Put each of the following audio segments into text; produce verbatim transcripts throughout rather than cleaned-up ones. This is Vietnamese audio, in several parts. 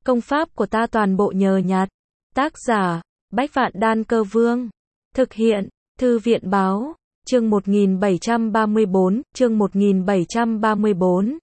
Công pháp của ta toàn bộ nhờ nhặt. Tác giả, Bách Vạn Đan Cơ Vương. Thực hiện, Thư viện báo, chương một nghìn bảy trăm ba mươi bốn, chương một nghìn bảy trăm ba mươi bốn.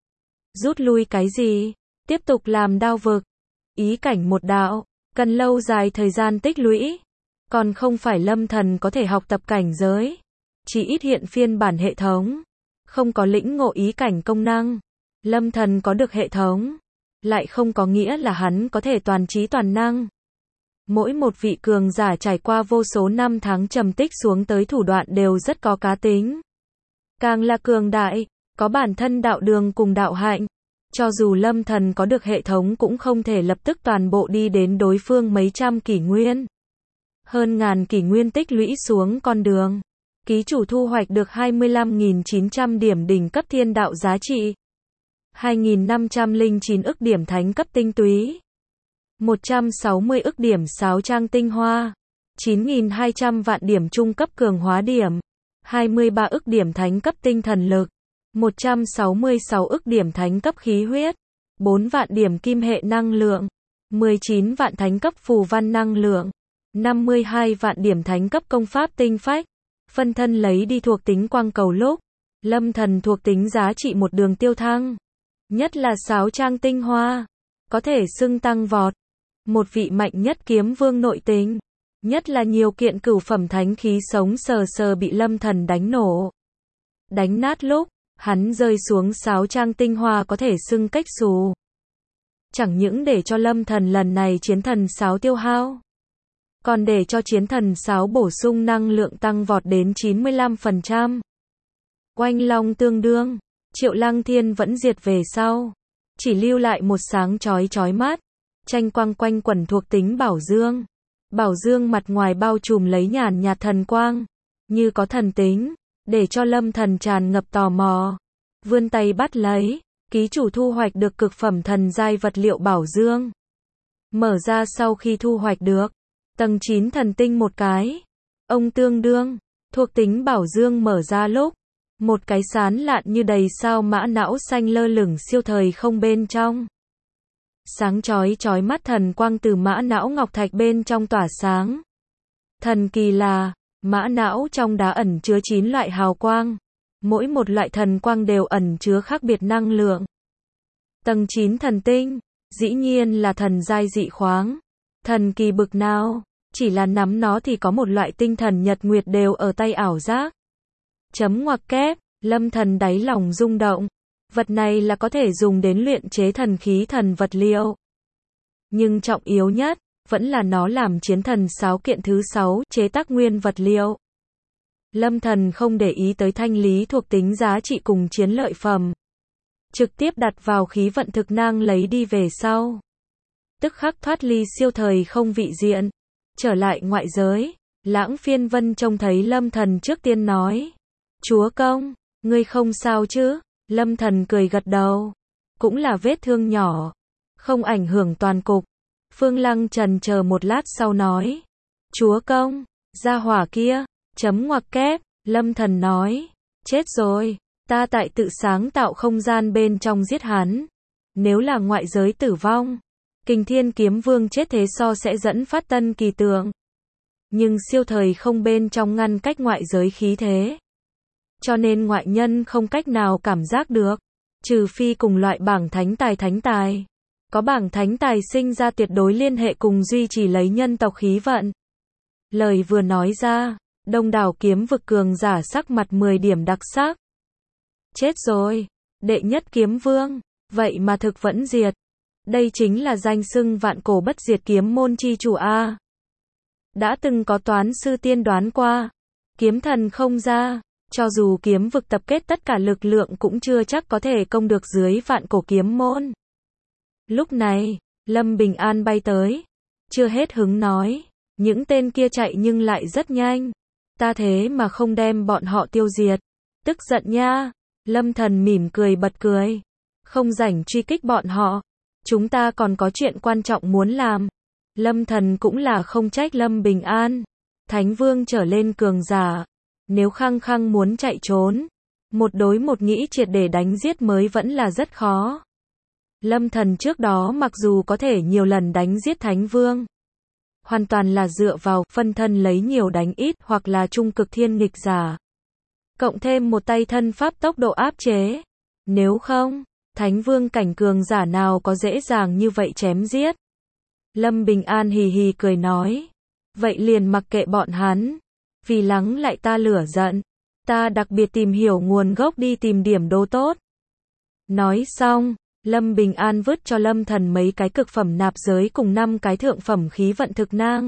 Rút lui cái gì? Tiếp tục làm đao vực. Ý cảnh một đạo, cần lâu dài thời gian tích lũy. Còn không phải Lâm Thần có thể học tập cảnh giới. Chỉ ít hiện phiên bản hệ thống. Không có lĩnh ngộ ý cảnh công năng. Lâm Thần có được hệ thống. Lại không có nghĩa là hắn có thể toàn trí toàn năng. Mỗi một vị cường giả trải qua vô số năm tháng trầm tích xuống tới thủ đoạn đều rất có cá tính. Càng là cường đại, có bản thân đạo đường cùng đạo hạnh. Cho dù Lâm Thần có được hệ thống cũng không thể lập tức toàn bộ đi đến đối phương mấy trăm kỷ nguyên. Hơn ngàn kỷ nguyên tích lũy xuống con đường. Ký chủ thu hoạch được hai mươi lăm nghìn chín trăm điểm đỉnh cấp thiên đạo giá trị. hai nghìn năm trăm lẻ chín ức điểm thánh cấp tinh túy. một trăm sáu mươi ức điểm sáo trang tinh hoa. chín nghìn hai trăm vạn điểm trung cấp cường hóa điểm. hai mươi ba ức điểm thánh cấp tinh thần lực. một trăm sáu mươi sáu ức điểm thánh cấp khí huyết. bốn vạn điểm kim hệ năng lượng. mười chín vạn thánh cấp phù văn năng lượng. năm mươi hai vạn điểm thánh cấp công pháp tinh phách. Phân thân lấy đi thuộc tính quang cầu lúc. Lâm Thần thuộc tính giá trị một đường tiêu thăng. Nhất là sáo trang tinh hoa. Có thể xưng tăng vọt. Một vị mạnh nhất kiếm vương nội tình. Nhất là nhiều kiện cửu phẩm thánh khí sống sờ sờ bị Lâm Thần đánh nổ. Đánh nát lúc, hắn rơi xuống sáo trang tinh hoa có thể xưng cách xù. Chẳng những để cho Lâm Thần lần này chiến thần sáo tiêu hao. Còn để cho chiến thần sáo bổ sung năng lượng tăng vọt đến chín mươi lăm phần trăm. Oanh long tương đương, Triệu Lăng Thiên vẫn diệt về sau. Chỉ lưu lại một sáng chói chói mắt. Tranh quang quanh quẩn thuộc tính bảo dương. Bảo dương mặt ngoài bao trùm lấy nhàn nhạt thần quang. Như có thần tính. Để cho Lâm Thần tràn ngập tò mò. Vươn tay bắt lấy. Ký chủ thu hoạch được cực phẩm thần giai vật liệu bảo dương. Mở ra sau khi thu hoạch được. Tầng chín thần tinh một cái. Ông tương đương. Thuộc tính bảo dương mở ra lúc. Một cái sán lạn như đầy sao mã não xanh lơ lửng siêu thời không bên trong. Sáng chói chói mắt thần quang từ mã não ngọc thạch bên trong tỏa sáng. Thần kỳ là, mã não trong đá ẩn chứa chín loại hào quang. Mỗi một loại thần quang đều ẩn chứa khác biệt năng lượng. Tầng chín thần tinh, dĩ nhiên là thần giai dị khoáng. Thần kỳ bực nào, chỉ là nắm nó thì có một loại tinh thần nhật nguyệt đều ở tay ảo giác. Chấm ngoặc kép, Lâm Thần đáy lòng rung động. Vật này là có thể dùng đến luyện chế thần khí thần vật liệu. Nhưng trọng yếu nhất, vẫn là nó làm chiến thần sáo kiện thứ sáu, chế tác nguyên vật liệu. Lâm Thần không để ý tới thanh lý thuộc tính giá trị cùng chiến lợi phẩm. Trực tiếp đặt vào khí vận thực năng lấy đi về sau. Tức khắc thoát ly siêu thời không vị diện. Trở lại ngoại giới, Lãng Phiên Vân trông thấy Lâm Thần trước tiên nói. Chúa công, ngươi không sao chứ? Lâm Thần cười gật đầu. Cũng là vết thương nhỏ. Không ảnh hưởng toàn cục. Phương Lăng trần chờ một lát sau nói. Chúa công, gia hỏa kia, chấm ngoặc kép, Lâm Thần nói. Chết rồi, ta tại tự sáng tạo không gian bên trong giết hắn. Nếu là ngoại giới tử vong, Kình Thiên Kiếm Vương chết thế so sẽ dẫn phát tân kỳ tượng. Nhưng siêu thời không bên trong ngăn cách ngoại giới khí thế. Cho nên ngoại nhân không cách nào cảm giác được. Trừ phi cùng loại bảng thánh tài thánh tài. Có bảng thánh tài sinh ra tuyệt đối liên hệ cùng duy trì lấy nhân tộc khí vận. Lời vừa nói ra, đông đảo kiếm vực cường giả sắc mặt mười điểm đặc sắc. Chết rồi, đệ nhất kiếm vương, vậy mà thực vẫn diệt. Đây chính là danh xưng vạn cổ bất diệt kiếm môn chi chủ A. Đã từng có toán sư tiên đoán qua. Kiếm thần không ra. Cho dù kiếm vực tập kết tất cả lực lượng cũng chưa chắc có thể công được dưới vạn cổ kiếm môn. Lúc này, Lâm Bình An bay tới. Chưa hết hứng nói. Những tên kia chạy nhưng lại rất nhanh. Ta thế mà không đem bọn họ tiêu diệt. Tức giận nha. Lâm Thần mỉm cười bật cười. Không rảnh truy kích bọn họ. Chúng ta còn có chuyện quan trọng muốn làm. Lâm Thần cũng là không trách Lâm Bình An. Thánh Vương trở lên cường giả. Nếu khăng khăng muốn chạy trốn, một đối một nghĩ triệt để đánh giết mới vẫn là rất khó. Lâm Thần trước đó mặc dù có thể nhiều lần đánh giết Thánh Vương, hoàn toàn là dựa vào phân thân lấy nhiều đánh ít hoặc là trung cực thiên nghịch giả. Cộng thêm một tay thân pháp tốc độ áp chế. Nếu không, Thánh Vương cảnh cường giả nào có dễ dàng như vậy chém giết. Lâm Bình An hì hì cười nói. Vậy liền mặc kệ bọn hắn. Vì lắng lại ta lửa giận. Ta đặc biệt tìm hiểu nguồn gốc đi tìm điểm đồ tốt. Nói xong, Lâm Bình An vứt cho Lâm Thần mấy cái cực phẩm nạp giới cùng năm cái thượng phẩm khí vận thực nang.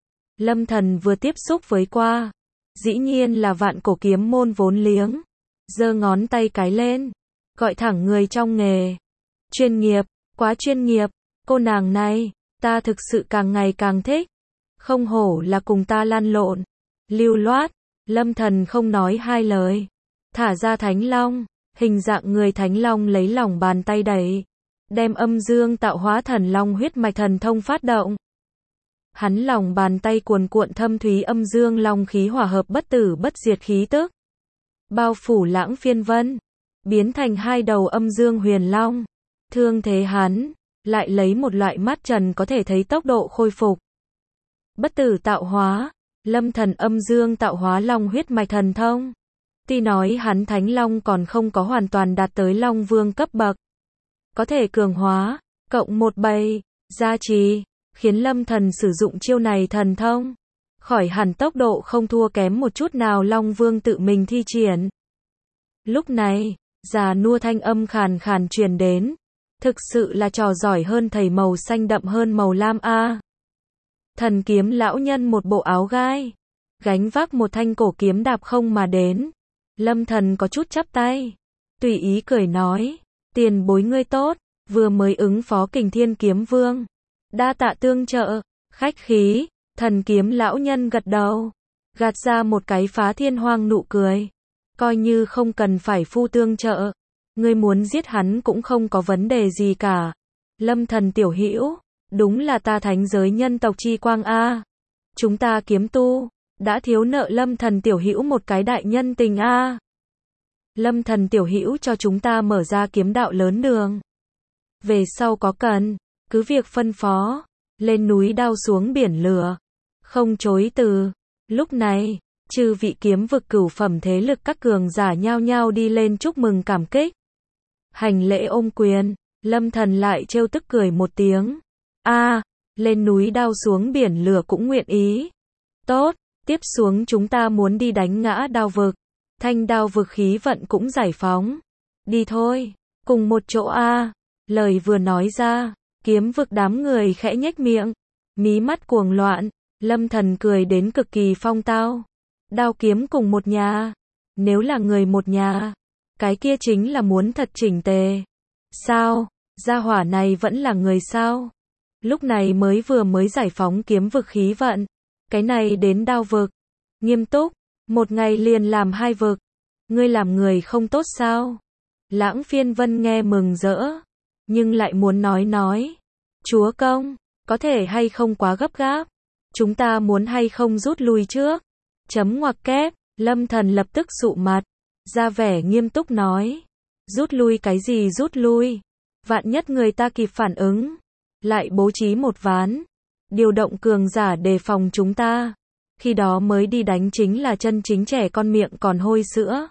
Lâm Thần vừa tiếp xúc với qua. Dĩ nhiên là vạn cổ kiếm môn vốn liếng. Giơ ngón tay cái lên. Gọi thẳng người trong nghề. Chuyên nghiệp, quá chuyên nghiệp. Cô nàng này, ta thực sự càng ngày càng thích. Không hổ là cùng ta lăn lộn. Lưu loát, Lâm Thần không nói hai lời. Thả ra Thánh Long. Hình dạng người Thánh Long lấy lòng bàn tay đẩy. Đem âm dương tạo hóa thần long huyết mạch thần thông phát động. Hắn lòng bàn tay cuồn cuộn thâm thúy âm dương long khí hòa hợp bất tử bất diệt khí tức. Bao phủ Lãng Phiên Vân. Biến thành hai đầu âm dương huyền long. Thương thế hắn, lại lấy một loại mắt trần có thể thấy tốc độ khôi phục. Bất tử tạo hóa, Lâm Thần âm dương tạo hóa long huyết mạch thần thông. Tuy nói hắn Thánh Long còn không có hoàn toàn đạt tới Long Vương cấp bậc. Có thể cường hóa, cộng một bầy, gia trì, khiến Lâm Thần sử dụng chiêu này thần thông. Khỏi hẳn tốc độ không thua kém một chút nào Long Vương tự mình thi triển. Lúc này, già nua thanh âm khàn khàn truyền đến. Thực sự là trò giỏi hơn thầy màu xanh đậm hơn màu lam a. Thần kiếm lão nhân một bộ áo gai. Gánh vác một thanh cổ kiếm đạp không mà đến. Lâm Thần có chút chắp tay. Tùy ý cười nói. Tiền bối ngươi tốt. Vừa mới ứng phó Kình Thiên Kiếm Vương. Đa tạ tương trợ. Khách khí. Thần kiếm lão nhân gật đầu. Gạt ra một cái phá thiên hoang nụ cười. Coi như không cần phải phu tương trợ. Ngươi muốn giết hắn cũng không có vấn đề gì cả. Lâm Thần tiểu hữu. Đúng là ta thánh giới nhân tộc chi quang a. Chúng ta kiếm tu. Đã thiếu nợ Lâm Thần tiểu hữu một cái đại nhân tình a. Lâm Thần tiểu hữu cho chúng ta mở ra kiếm đạo lớn đường. Về sau có cần, cứ việc phân phó. Lên núi đao xuống biển lửa. Không chối từ. Lúc này, chư vị kiếm vực cửu phẩm thế lực các cường giả nhao nhao đi lên chúc mừng cảm kích. Hành lễ ôm quyền, Lâm Thần lại trêu tức cười một tiếng. A, à, lên núi đao xuống biển lửa cũng nguyện ý. Tốt, tiếp xuống chúng ta muốn đi đánh ngã đao vực. Thanh đao vực khí vận cũng giải phóng. Đi thôi, cùng một chỗ a. À. Lời vừa nói ra, kiếm vực đám người khẽ nhếch miệng, mí mắt cuồng loạn, Lâm Thần cười đến cực kỳ phong tao. Đao kiếm cùng một nhà, nếu là người một nhà, cái kia chính là muốn thật chỉnh tề. Sao, gia hỏa này vẫn là người sao? Lúc này mới vừa mới giải phóng kiếm vực khí vận, cái này đến đao vực. Nghiêm túc, một ngày liền làm hai vực. Ngươi làm người không tốt sao? Lãng Phiên Vân nghe mừng rỡ, nhưng lại muốn nói nói. Chúa công, có thể hay không quá gấp gáp? Chúng ta muốn hay không rút lui trước? Chấm ngoặc kép, Lâm Thần lập tức sụ mặt, ra vẻ nghiêm túc nói. Rút lui cái gì rút lui? Vạn nhất người ta kịp phản ứng, lại bố trí một ván, điều động cường giả đề phòng chúng ta. Khi đó mới đi đánh chính là chân chính trẻ con miệng còn hôi sữa.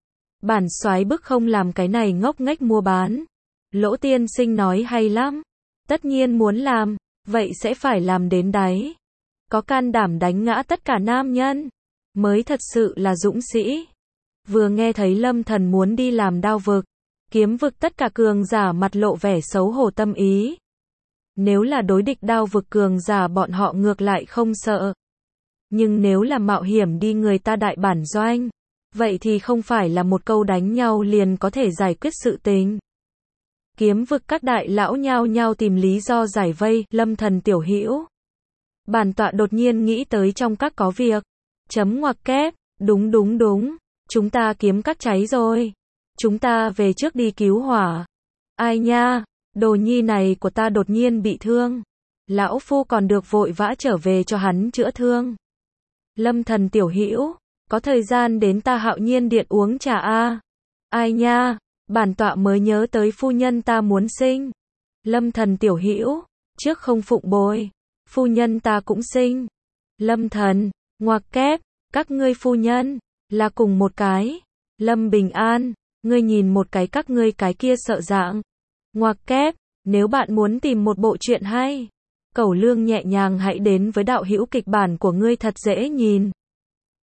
Bản soái bức không làm cái này ngốc nghếch mua bán. Lỗ tiên sinh nói hay lắm. Tất nhiên muốn làm, vậy sẽ phải làm đến đáy. Có can đảm đánh ngã tất cả nam nhân, mới thật sự là dũng sĩ. Vừa nghe thấy Lâm Thần muốn đi làm đao vực, kiếm vực tất cả cường giả mặt lộ vẻ xấu hổ tâm ý. Nếu là đối địch đao vực cường giả bọn họ ngược lại không sợ. Nhưng nếu là mạo hiểm đi người ta đại bản doanh, vậy thì không phải là một câu đánh nhau liền có thể giải quyết sự tình. Kiếm vực các đại lão nhao nhao tìm lý do giải vây. Lâm Thần tiểu hữu, bản tọa đột nhiên nghĩ tới trong các có việc. Chấm ngoặc kép, đúng đúng đúng, chúng ta kiếm các cháy rồi. Chúng ta về trước đi cứu hỏa. Ai nha, đồ nhi này của ta đột nhiên bị thương. Lão phu còn được vội vã trở về cho hắn chữa thương. Lâm Thần tiểu hữu, có thời gian đến ta Hạo Nhiên điện uống trà a. Ai nha, bản tọa mới nhớ tới phu nhân ta muốn sinh. Lâm Thần tiểu hữu, trước không phụng bồi, phu nhân ta cũng sinh. Lâm Thần, ngoặc kép, các ngươi phu nhân, là cùng một cái. Lâm Bình An, ngươi nhìn một cái các ngươi cái kia sợ dạng. Ngoặc kép, nếu bạn muốn tìm một bộ truyện hay, Cẩu Lương nhẹ nhàng hãy đến với đạo hữu kịch bản của ngươi thật dễ nhìn.